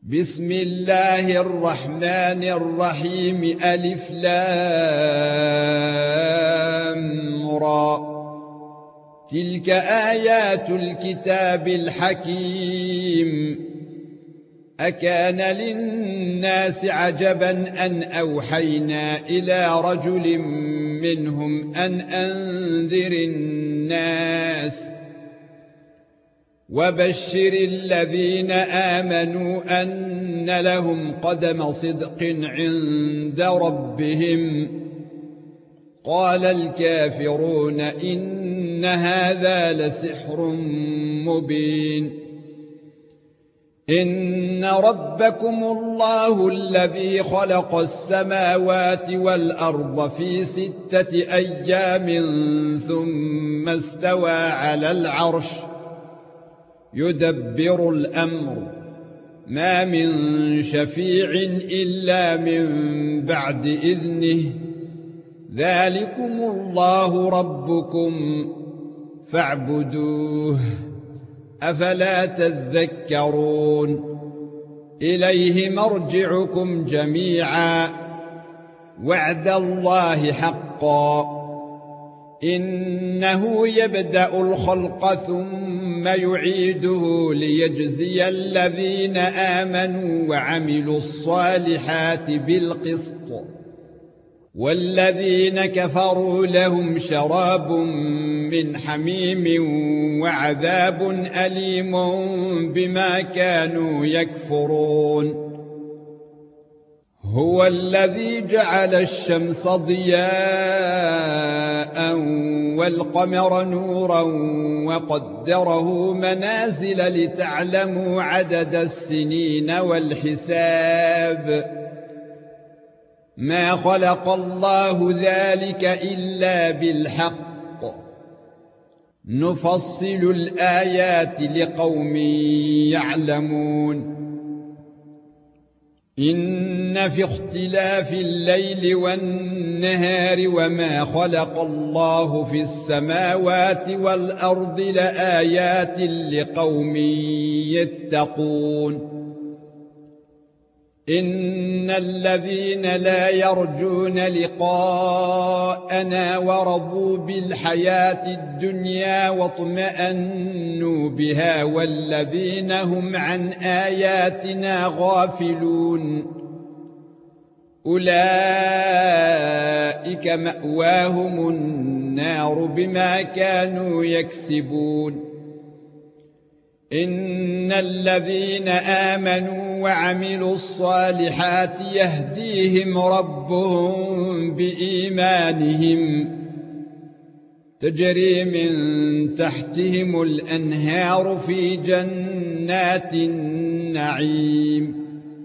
بسم الله الرحمن الرحيم ألف لام را تلك آيات الكتاب الحكيم أكان للناس عجبا أن أوحينا إلى رجل منهم أن أنذر الناس وبشر الذين آمنوا أن لهم قدم صدق عند ربهم قال الكافرون إن هذا لسحر مبين إن ربكم الله الذي خلق السماوات والأرض في 6 أيام ثم استوى على العرش يدبر الأمر ما من شفيع إلا من بعد إذنه ذلكم الله ربكم فاعبدوه أفلا تذكرون إليه مرجعكم جميعا وعد الله حقا إنه يبدأ الخلق ثم يعيده ليجزي الذين آمنوا وعملوا الصالحات بالقسط والذين كفروا لهم شراب من حميم وعذاب أليم بما كانوا يكفرون هو الذي جعل الشمس ضياء والقمر نورا وقدره منازل لتعلموا عدد السنين والحساب ما خلق الله ذلك إلا بالحق نفصل الآيات لقوم يعلمون إن في اختلاف الليل والنهار وما خلق الله في السماوات والأرض لآيات لقوم يتقون إن الذين لا يرجون لقاءنا ورضوا بالحياة الدنيا واطمأنوا بها والذين هم عن آياتنا غافلون أولئك مأواهم النار بما كانوا يكسبون إن الذين آمنوا وعملوا الصالحات يهديهم ربهم بإيمانهم تجري من تحتهم الأنهار في جنات النعيم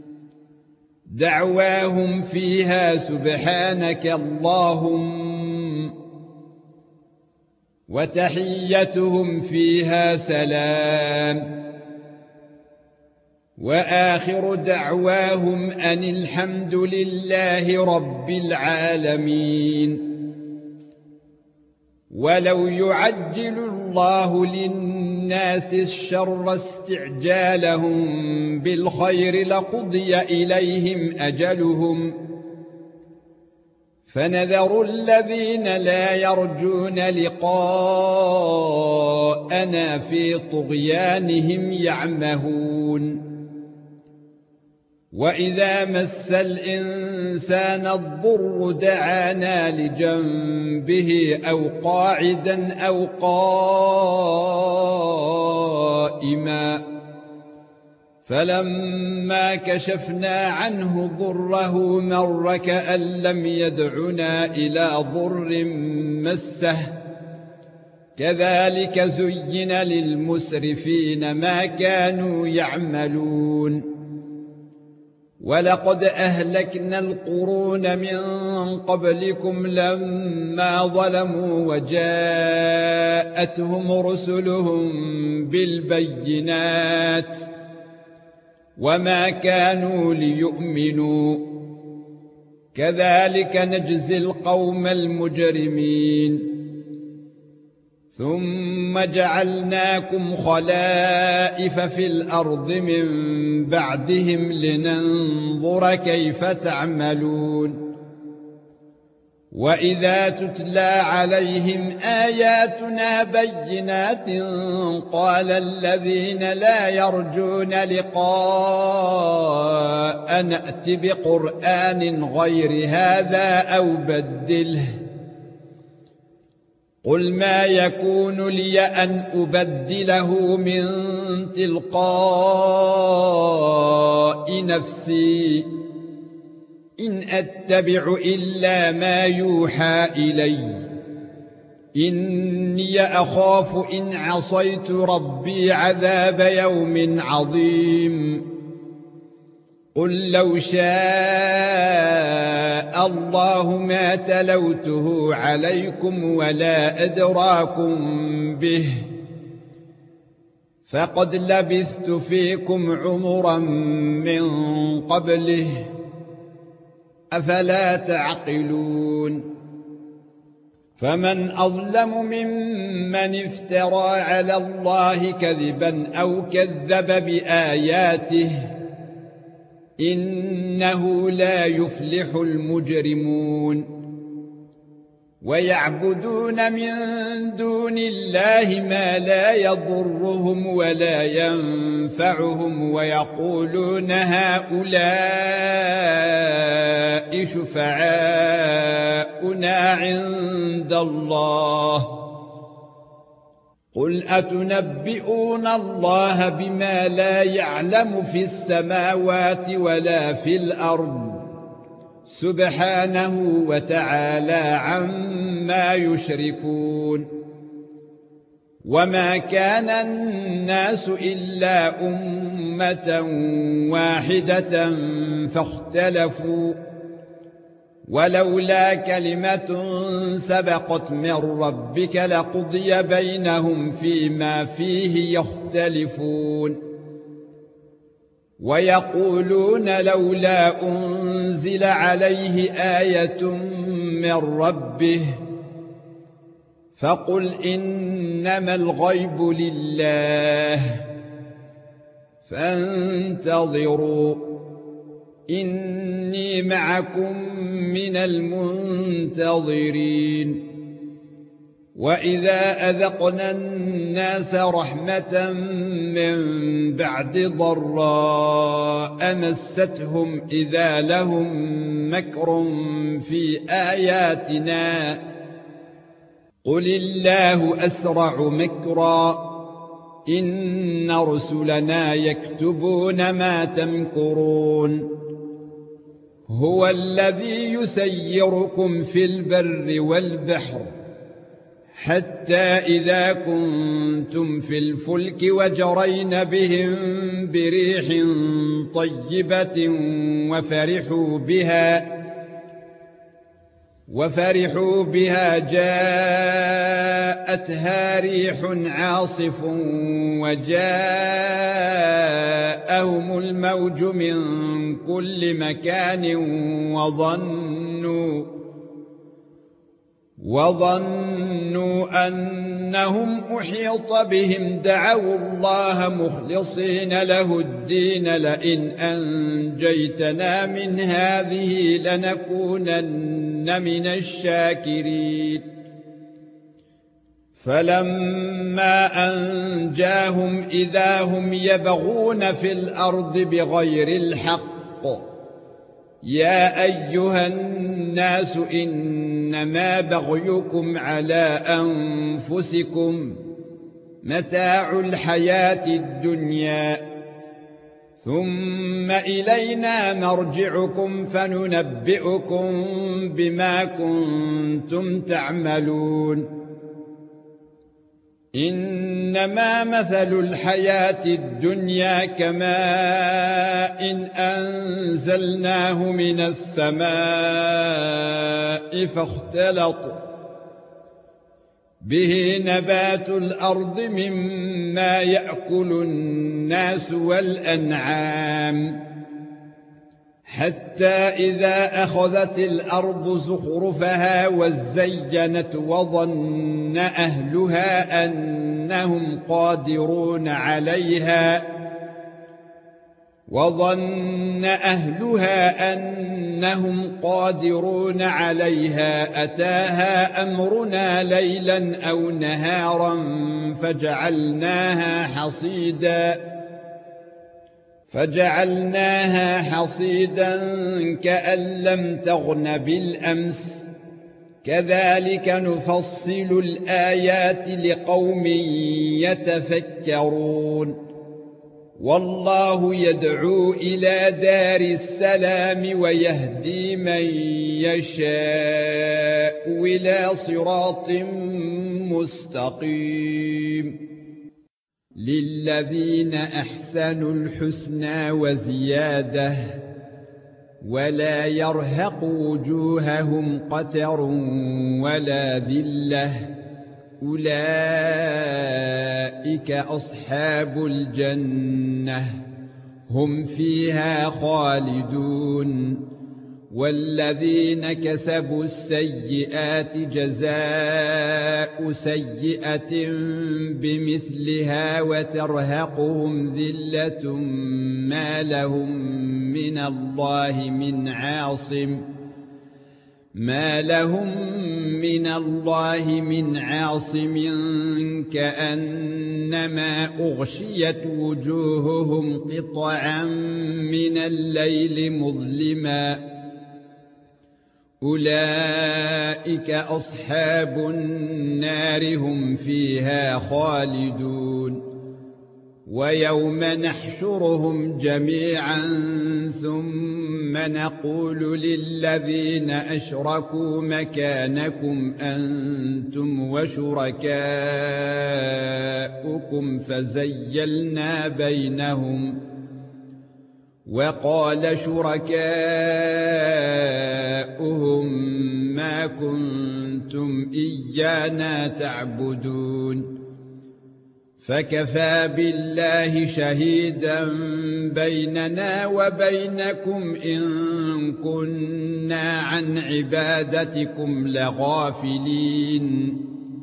دعواهم فيها سبحانك اللهم وتحيتهم فيها سلام وآخر دعواهم أن الحمد لله رب العالمين ولو يعجل الله للناس الشر استعجالهم بالخير لقضي إليهم أجلهم فنذر الذين لا يرجون لقاءنا في طغيانهم يعمهون وإذا مس الإنسان الضر دعانا لجنبه أو قاعدا أو قائما فلما كشفنا عنه ضره مر كأن لم يدعنا إلى ضر مسه كذلك زين للمسرفين ما كانوا يعملون ولقد أهلكنا القرون من قبلكم لما ظلموا وجاءتهم رسلهم بالبينات وما كانوا ليؤمنوا كذلك نجزي القوم المجرمين ثم جعلناكم خلائف في الأرض من بعدهم لننظر كيف تعملون وإذا تتلى عليهم آياتنا بينات قال الذين لا يرجون لقاء نأت بقرآن غير هذا أو بدله قل ما يكون لي أن أبدله من تلقاء نفسي إن أتبع إلا ما يوحى إلي إني أخاف إن عصيت ربي عذاب يوم عظيم قل لو شاء الله ما تلوته عليكم ولا أدراكم به فقد لبثت فيكم عمرا من قبله أفلا تعقلون فمن أظلم ممن افترى على الله كذبا أو كذب بآياته إنه لا يفلح المجرمون ويعبدون من دون الله ما لا يضرهم ولا ينفعهم ويقولون هؤلاء شفعاؤنا عند الله قل أتنبئون الله بما لا يعلم في السماوات ولا في الأرض سبحانه وتعالى عما يشركون وما كان الناس إلا أمة واحدة فاختلفوا ولولا كلمة سبقت من ربك لقضي بينهم فيما فيه يختلفون ويقولون لولا أنزل عليه آية من ربه فقل إنما الغيب لله فانتظروا إني معكم من المنتظرين وإذا أذقنا الناس رحمة من بعد ضراء مستهم إذا لهم مكر في آياتنا قل الله أسرع مكرا إن رسلنا يكتبون ما تمكرون هو الذي يسيركم في البر والبحر حتى إذا كنتم في الفلك وجرين بهم بريح طيبة وفرحوا بها جاءتها ريح عاصف وجاءهم الموج من كل مكان وظنوا أنهم أحيط بهم دعوا الله مخلصين له الدين لئن أنجيتنا من هذه لنكونن من الشاكرين فلما أنجاهم إذا هم يبغون في الأرض بغير الحق يا أيها الناس إنما بغيكم على أنفسكم متاع الحياة الدنيا ثم إلينا مرجعكم فننبئكم بما كنتم تعملون إنما مثل الحياة الدنيا كماء إن أنزلناه من السماء فاختلط به نبات الأرض مما يأكل الناس والأنعام حتى إذا أخذت الأرض زخرفها وزينت وظن أهلها أنهم قادرون عليها أتاها أمرنا ليلا أو نهارا فجعلناها حصيدا كأن لم تغن بالأمس كذلك نفصل الآيات لقوم يتفكرون والله يدعو إلى دار السلام ويهدي من يشاء إلى صراط مستقيم للذين أحسنوا الحسنى وزيادة ولا يرهق وجوههم قتر ولا ذلة أولئك أصحاب الجنة هم فيها خالدون والذين كسبوا السيئات جزاء سيئة بمثلها وترهقهم ذلة ما لهم من الله من عاصم كأنما أغشيت وجوههم قطعا من الليل مظلما أولئك أصحاب النار هم فيها خالدون ويوم نحشرهم جميعا ثم نقول للذين أشركوا مكانكم أنتم وشركاؤكم فزيلنا بينهم وقال شركاؤهم ما كنتم إيانا تعبدون فكفى بالله شهيدا بيننا وبينكم إن كنا عن عبادتكم لغافلين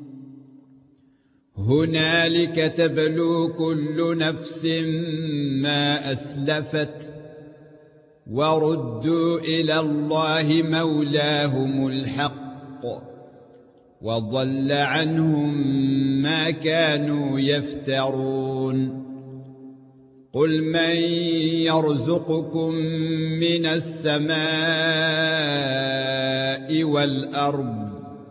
هنالك تبلو كل نفس ما أسلفت وردوا إلى الله مولاهم الحق وضل عنهم ما كانوا يفترون قل من يرزقكم من السماء والأرض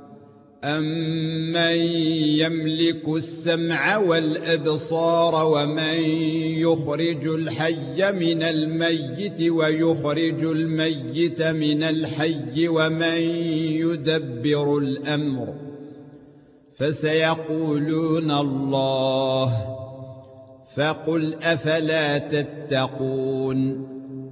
أمن يملك السمع والأبصار ومن يخرج الحي من الميت ويخرج الميت من الحي ومن يدبر الأمر فسيقولون الله فقل أفلا تتقون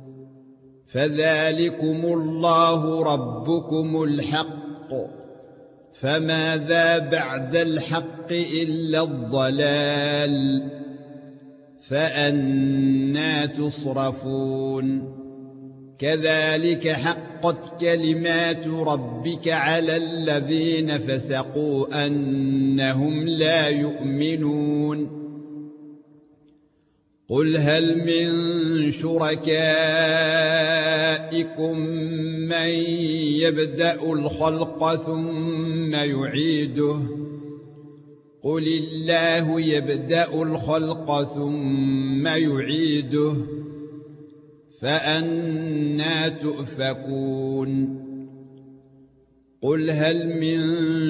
فذلكم الله ربكم الحق فماذا بعد الحق إلا الضلال فأنى تصرفون كذلك حقت كلمات ربك على الذين فسقوا أنهم لا يؤمنون قل هل من شركائكم من يبدأ الخلق ثم يعيده قل الله يبدأ الخلق ثم يعيده فأنى تؤفكون قل هل من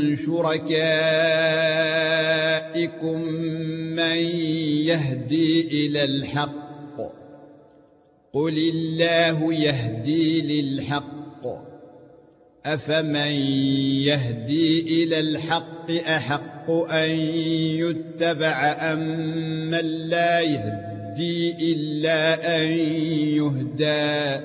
شركائكم من يهدي إلى الحق قل الله يهدي للحق أفمن يهدي إلى الحق أحق أن يتبع أم من لا يهدي إلا أن يهدى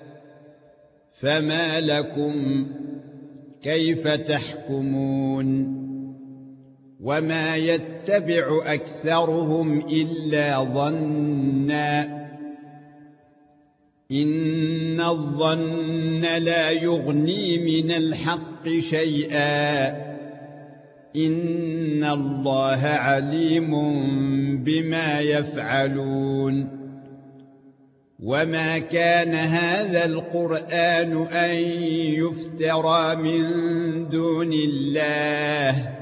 فما لكم كيف تحكمون وما يتبع أكثرهم إلا ظنّا إن الظن لا يغني من الحق شيئا إن الله عليم بما يفعلون وما كان هذا القرآن أن يفترى من دون الله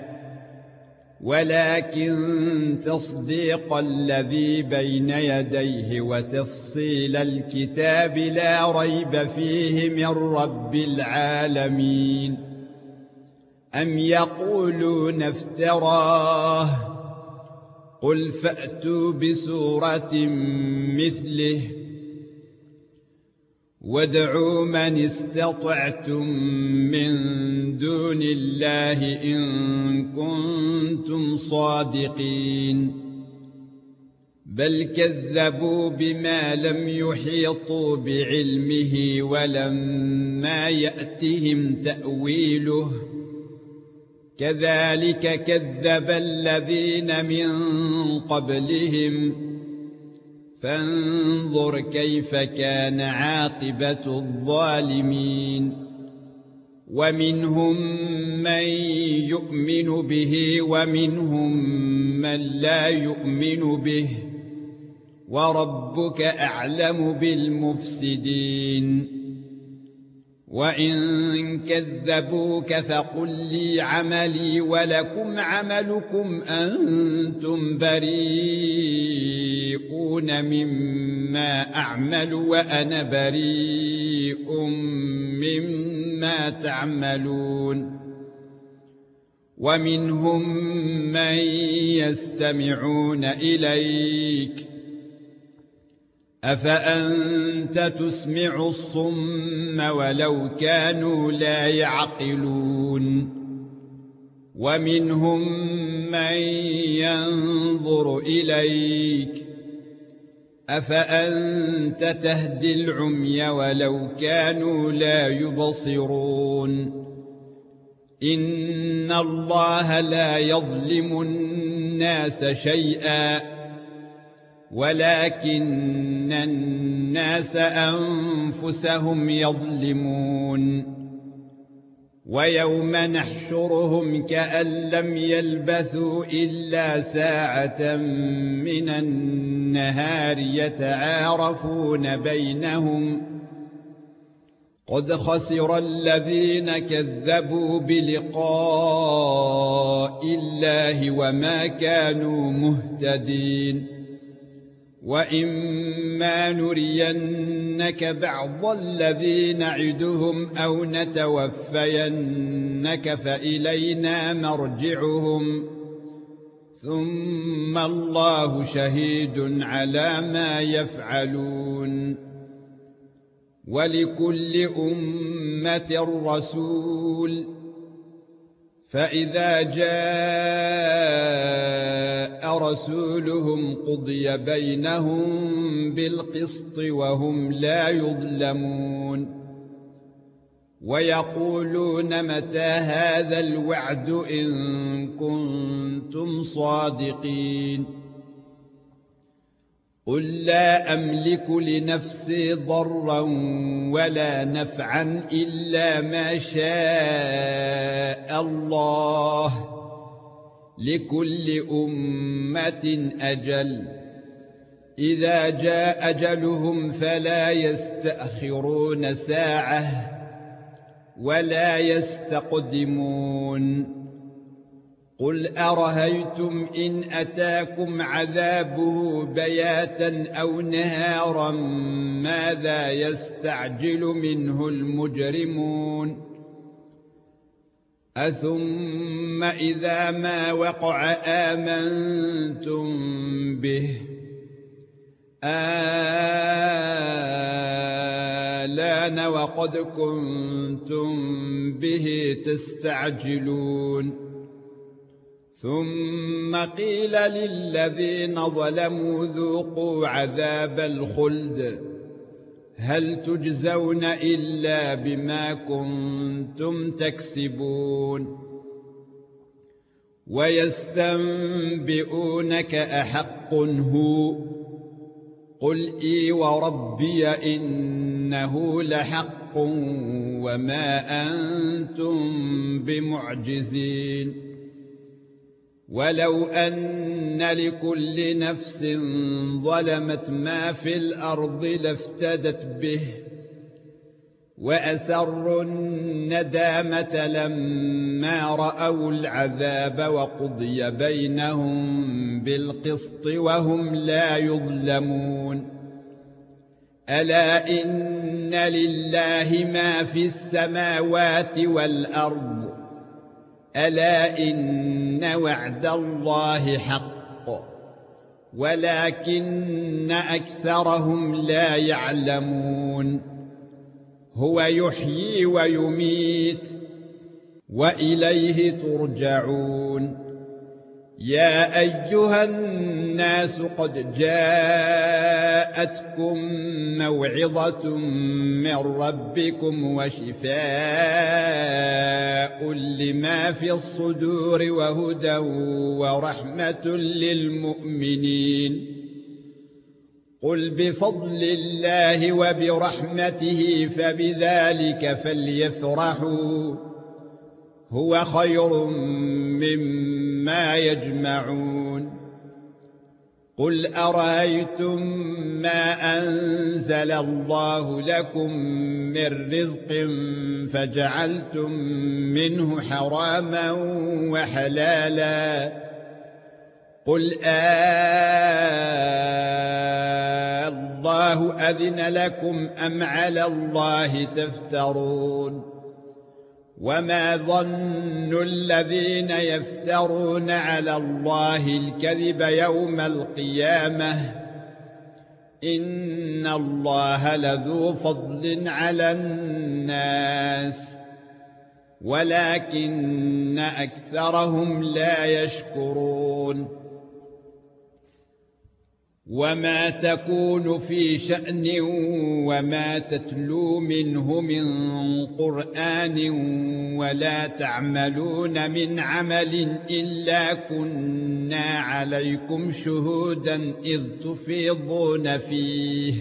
ولكن تصديق الذي بين يديه وتفصيل الكتاب لا ريب فيه من رب العالمين أم يقولون افتراه قل فأتوا بسورة مثله وادعوا من استطعتم من دون الله إن كنتم صادقين بل كذبوا بما لم يحيطوا بعلمه ولما يأتهم تأويله كذلك كذب الذين من قبلهم فانظر كيف كان عاقبة الظالمين ومنهم من يؤمن به ومنهم من لا يؤمن به وربك أعلم بالمفسدين وإن كذبوك فقل لي عملي ولكم عملكم أنتم بريئون مما أعمل وأنا بريء مما تعملون ومنهم من يستمعون إليك أفأنت تسمع الصم ولو كانوا لا يعقلون ومنهم من ينظر إليك أفأنت تهدي العمي ولو كانوا لا يبصرون إن الله لا يظلم الناس شيئا ولكن الناس أنفسهم يظلمون ويوم نحشرهم كأن لم يلبثوا إلا ساعة من النهار يتعارفون بينهم قد خسر الذين كذبوا بلقاء الله وما كانوا مهتدين وإما نرينك بعض الذي نعدهم أو نتوفينك فإلينا مرجعهم ثم الله شهيد على ما يفعلون ولكل أمة رسول فإذا جاء رسولهم قضي بينهم بالقسط وهم لا يظلمون ويقولون متى هذا الوعد إن كنتم صادقين قل لا أملك لنفسي ضرا ولا نفعا إلا ما شاء الله لكل أمة أجل إذا جاء أجلهم فلا يستأخرون ساعة ولا يستقدمون قل أرهيتم إن أتاكم عذابه بياتا أو نهارا ماذا يستعجل منه المجرمون أثم إذا ما وقع آمنتم به آلان وقد كنتم به تستعجلون ثم قيل للذين ظلموا ذوقوا عذاب الخلد هل تجزون إلا بما كنتم تكسبون ويستنبئونك أحق هو قل إي وربي إن إنه لحق وما أنتم بمعجزين ولو أن لكل نفس ظلمت ما في الأرض لافتدت به وأسروا الندامة لما رأوا العذاب وقضي بينهم بالقسط وهم لا يظلمون ألا إن لله ما في السماوات والأرض ألا إن وعد الله حق ولكن أكثرهم لا يعلمون هو يحيي ويميت وإليه ترجعون يا أيها الناس قد جاءتكم موعظة من ربكم وشفاء لما في الصدور وهدى ورحمة للمؤمنين قل بفضل الله وبرحمته فبذلك فليفرحوا هو خير مما يجمعون قل أرأيتم ما أنزل الله لكم من رزق فجعلتم منه حراما وحلالا قل الله أذن لكم أم على الله تفترون وما ظن الذين يفترون على الله الكذب يوم القيامة إن الله لذو فضل على الناس ولكن أكثرهم لا يشكرون وما تكون في شأن وما تتلو منه من قرآن ولا تعملون من عمل إلا كنا عليكم شهودا إذ تفيضون فيه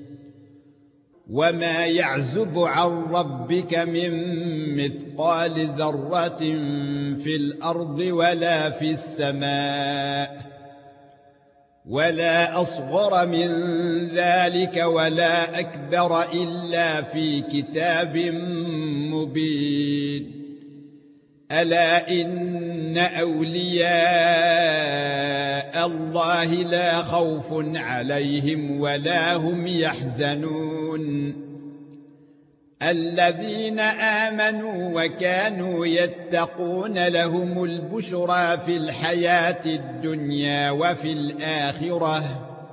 وما يعزب عن ربك من مثقال ذرة في الأرض ولا في السماء ولا أصغر من ذلك ولا أكبر إلا في كتاب مبين ألا إن أولياء الله لا خوف عليهم ولا هم يحزنون الذين آمنوا وكانوا يتقون لهم البشرى في الحياة الدنيا وفي الآخرة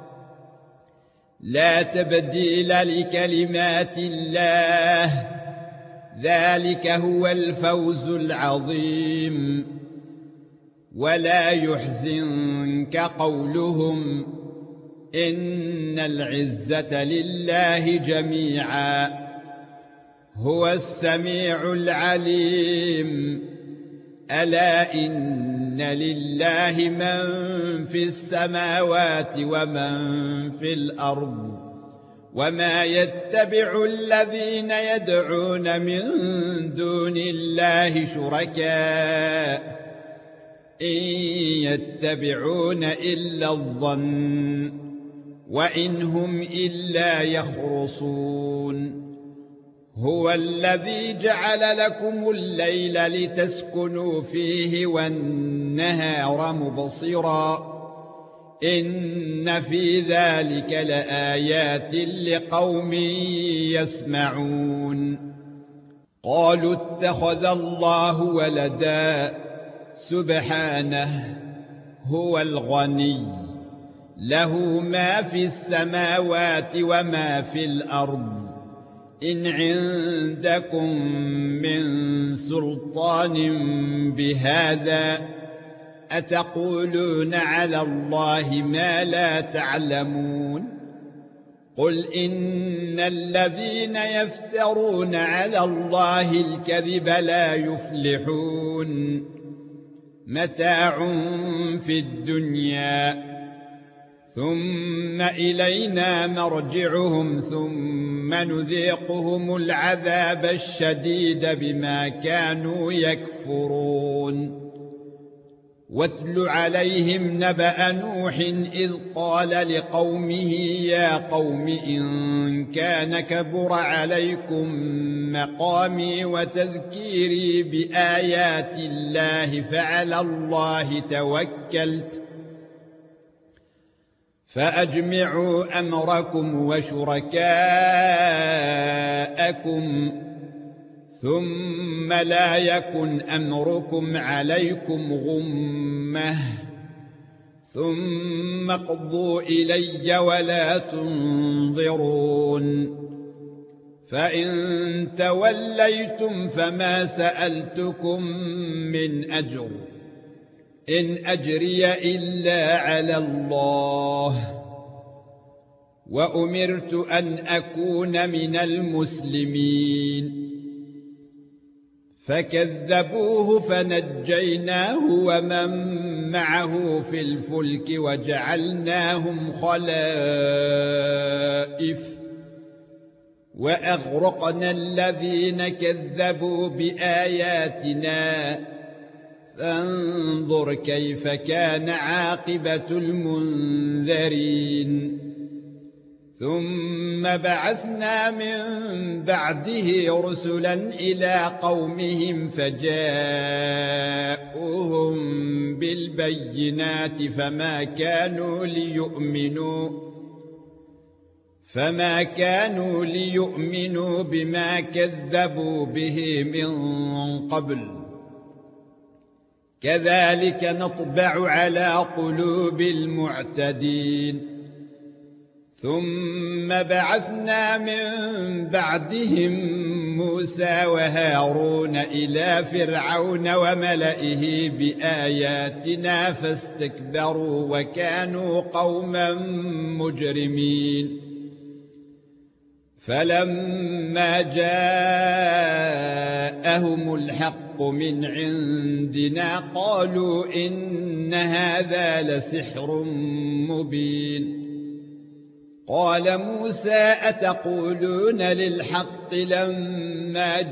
لا تبديل لكلمات الله ذلك هو الفوز العظيم ولا يحزنك قولهم إن العزة لله جميعا هو السميع العليم ألا إن لله من في السماوات ومن في الأرض وما يتبع الذين يدعون من دون الله شركاء إن يتبعون إلا الظن وإن هم إلا يخرصون هو الذي جعل لكم الليل لتسكنوا فيه والنهار مبصرا إن في ذلك لآيات لقوم يسمعون قالوا اتخذ الله ولدا سبحانه هو الغني له ما في السماوات وما في الأرض إن عندكم من سلطان بهذا أتقولون على الله ما لا تعلمون قل إن الذين يفترون على الله الكذب لا يفلحون متاع في الدنيا ثم إلينا مرجعهم ثم ثم نذيقهم العذاب الشديد بما كانوا يكفرون واتل عليهم نبأ نوح إذ قال لقومه يا قوم إن كان كبر عليكم مقامي وتذكيري بآيات الله فعلى الله توكلت فأجمعوا أمركم وشركاءكم ثم لا يكن أمركم عليكم غمة ثم اقضوا إلي ولا تنظرون فإن توليتم فما سألتكم من أجر إن أجري إلا على الله وأمرت أن أكون من المسلمين فكذبوه فنجيناه ومن معه في الفلك وجعلناهم خلائف وأغرقنا الذين كذبوا بآياتنا فانظر كيف كان عاقبة المنذرين ثم بعثنا من بعده رسلا إلى قومهم فجاءوهم بالبينات فما كانوا ليؤمنوا بما كذبوا به من قبل كذلك نطبع على قلوب المعتدين ثم بعثنا من بعدهم موسى وهارون إلى فرعون وملئه بآياتنا فاستكبروا وكانوا قوما مجرمين فلما جاءهم الحق من عندنا قالوا إن هذا لسحر مبين قال موسى أتقولون للحق لما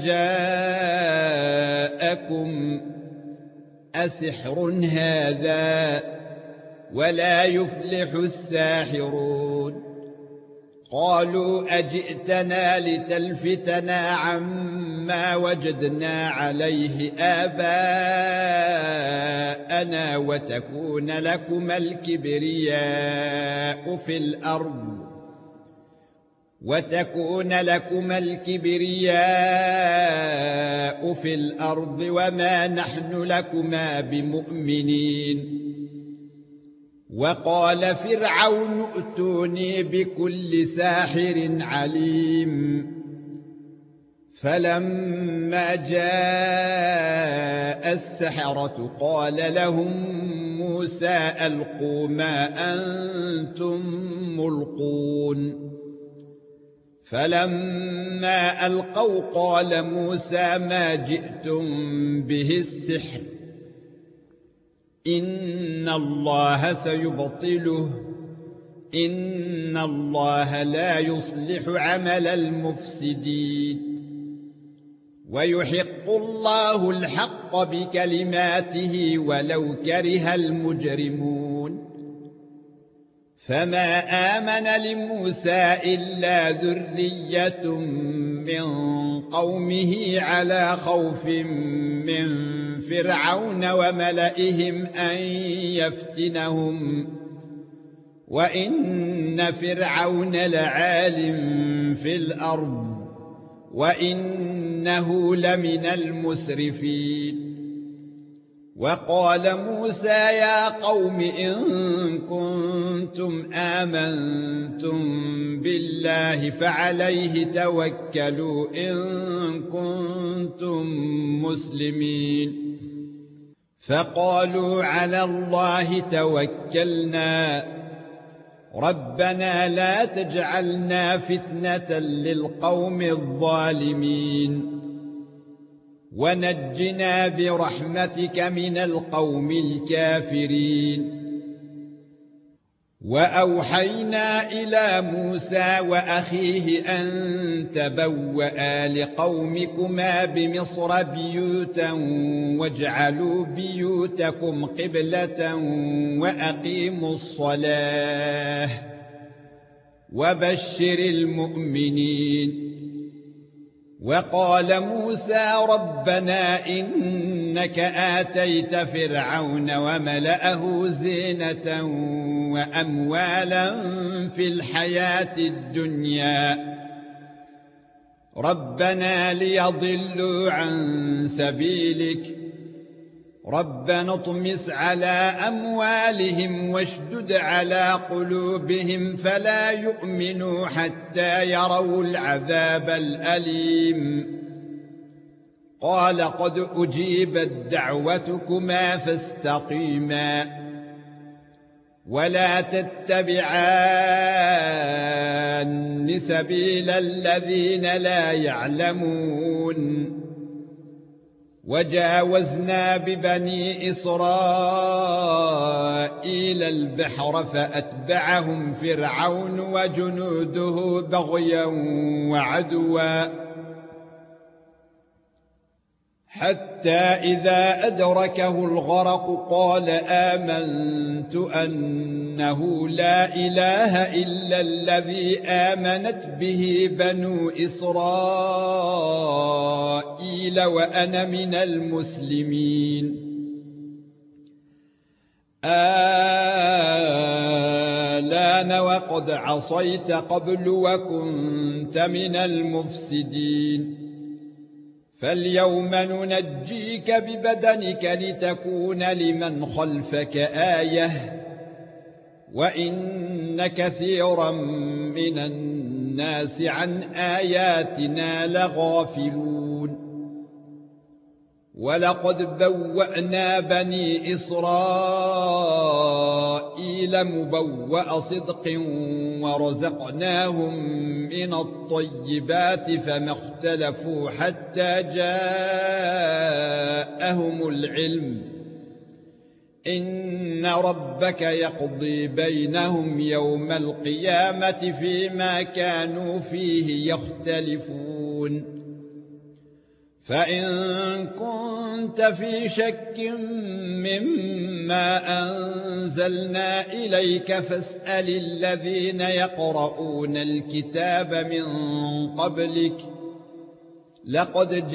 جاءكم أسحر هذا ولا يفلح الساحرون قالوا أجئتنا لتلفتنا عما وجدنا عليه آباءنا وتكون لكما الكبرياء في الأرض وما نحن لكما بمؤمنين وقال فرعون ائتوني بكل ساحر عليم فلما جاء السحرة قال لهم موسى ألقوا ما أنتم ملقون فلما ألقوا قال موسى ما جئتم به السحر إن الله سيبطله إن الله لا يصلح عمل المفسدين ويحق الله الحق بكلماته ولو كره المجرمون فما آمن لموسى إلا ذرية من قومه على خوف من فرعون وملئهم أن يفتنهم وإن فرعون لعال في الأرض وإنه لمن المسرفين وقال موسى يا قوم إن كنتم آمنتم بالله فعليه توكلوا إن كنتم مسلمين فقالوا على الله توكلنا ربنا لا تجعلنا فتنة للقوم الظالمين ونجنا برحمتك من القوم الكافرين وأوحينا إلى موسى وأخيه أن تبوأ لقومكما بمصر بيوتا واجعلوا بيوتكم قبلة وأقيموا الصلاة وبشر المؤمنين. وقال موسى ربنا إنك آتيت فرعون وملأه زينة وأموالا في الحياة الدنيا ربنا ليضلوا عن سبيلك ربنا اطمس على أموالهم واشدد على قلوبهم فلا يؤمنوا حتى يروا العذاب الأليم. قال قد أجيبت دعوتكما فاستقيما ولا تتبعان سبيل الذين لا يعلمون. وجاوزنا ببني إسرائيل البحر فأتبعهم فرعون وجنوده بغيا وعدوا حتى إذا أدركه الغرق قال آمنت أنه لا إله إلا الذي آمنت به بنو إسرائيل وأنا من المسلمين. آلان وقد عصيت قبل وكنت من المفسدين فاليوم ننجيك ببدنك لتكون لمن خلفك آية وإن كثيرا من الناس عن آياتنا لغافلون. ولقد بوأنا بني إسرائيل مبوأ صدق ورزقناهم من الطيبات فما اختلفوا حتى جاءهم العلم إن ربك يقضي بينهم يوم القيامة فيما كانوا فيه يختلفون. فإن كنت في شك مما أنزلنا إليك فاسأل الذين يقرؤون الكتاب من قبلك لقد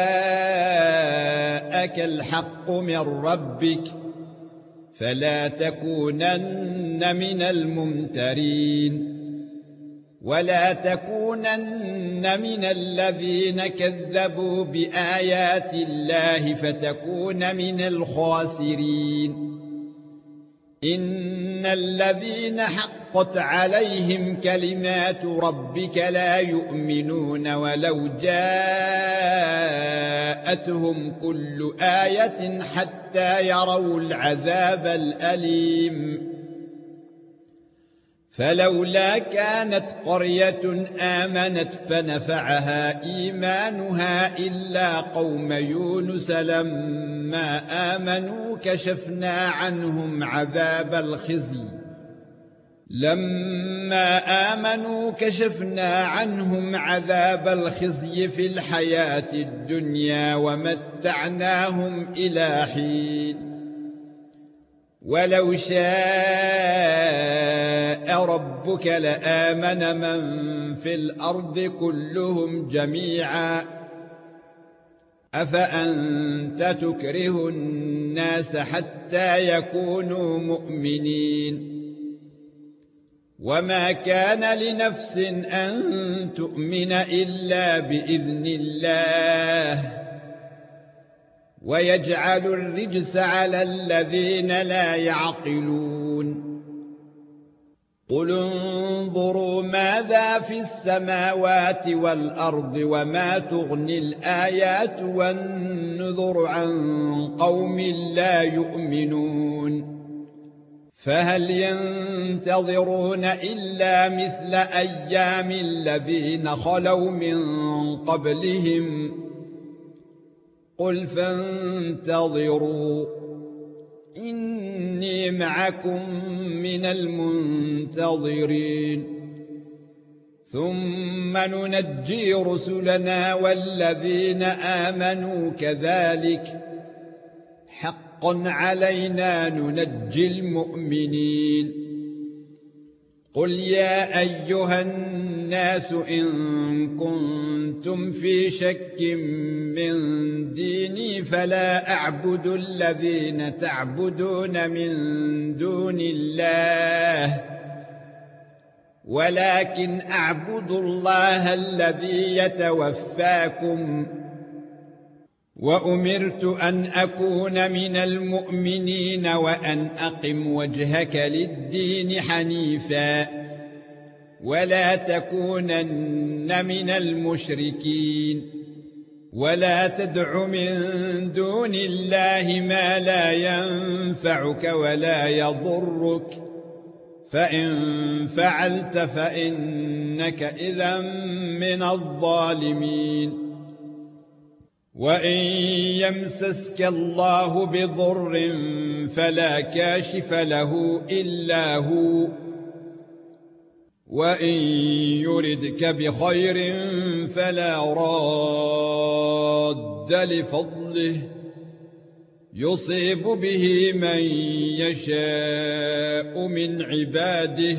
جاءك الحق من ربك فلا تكونن من الممترين ولا تكونن من الذين كذبوا بآيات الله فتكون من الخاسرين. إن الذين حقت عليهم كلمات ربك لا يؤمنون ولو جاءتهم كل آية حتى يروا العذاب الأليم. فلولا كانت قرية آمنت فنفعها إيمانها إلا قوم يونس لما آمنوا كشفنا عنهم عذاب الخزي في الحياة الدنيا ومتعناهم إلى حين. ولو شاء ربك لآمن من في الأرض كلهم جميعا أفأنت تكره الناس حتى يكونوا مؤمنين. وما كان لنفس أن تؤمن إلا بإذن الله ويجعل الرجس على الذين لا يعقلون. قل انظروا ماذا في السماوات والأرض وما تغني الآيات والنذر عن قوم لا يؤمنون. فهل ينتظرون إلا مثل أيام الذين خلوا من قبلهم قل فانتظروا إني معكم من المنتظرين ثم ننجي رسلنا والذين آمنوا كذلك حقا علينا ننجي المؤمنين قل يا أيها الناس إن كنتم في شك من ديني فلا أعبد الذين تعبدون من دون الله ولكن أعبد الله الذي يتوفاكم وأمرت أن أكون من المؤمنين وأن أقم وجهك للدين حنيفا ولا تكونن من المشركين ولا تدع من دون الله ما لا ينفعك ولا يضرك فإن فعلت فإنك إذا من الظالمين وإن يمسسك الله بضر فلا كاشف له إلا هو وإن يردك بخير فلا راد لفضله يصيب به من يشاء من عباده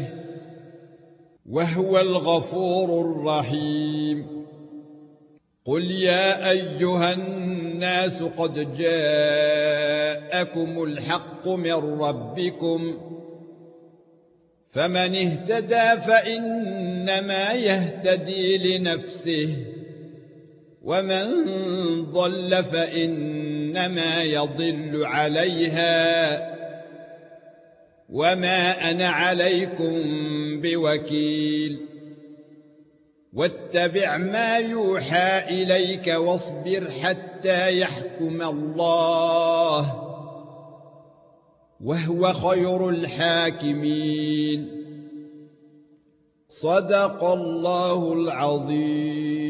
وهو الغفور الرحيم قل يا أيها الناس قد جاءكم الحق من ربكم فمن اهتدى فإنما يهتدي لنفسه ومن ضل فإنما يضل عليها وما أنا عليكم بوكيل واتبع ما يوحى إليك واصبر حتى يحكم الله وهو خير الحاكمين صدق الله العظيم.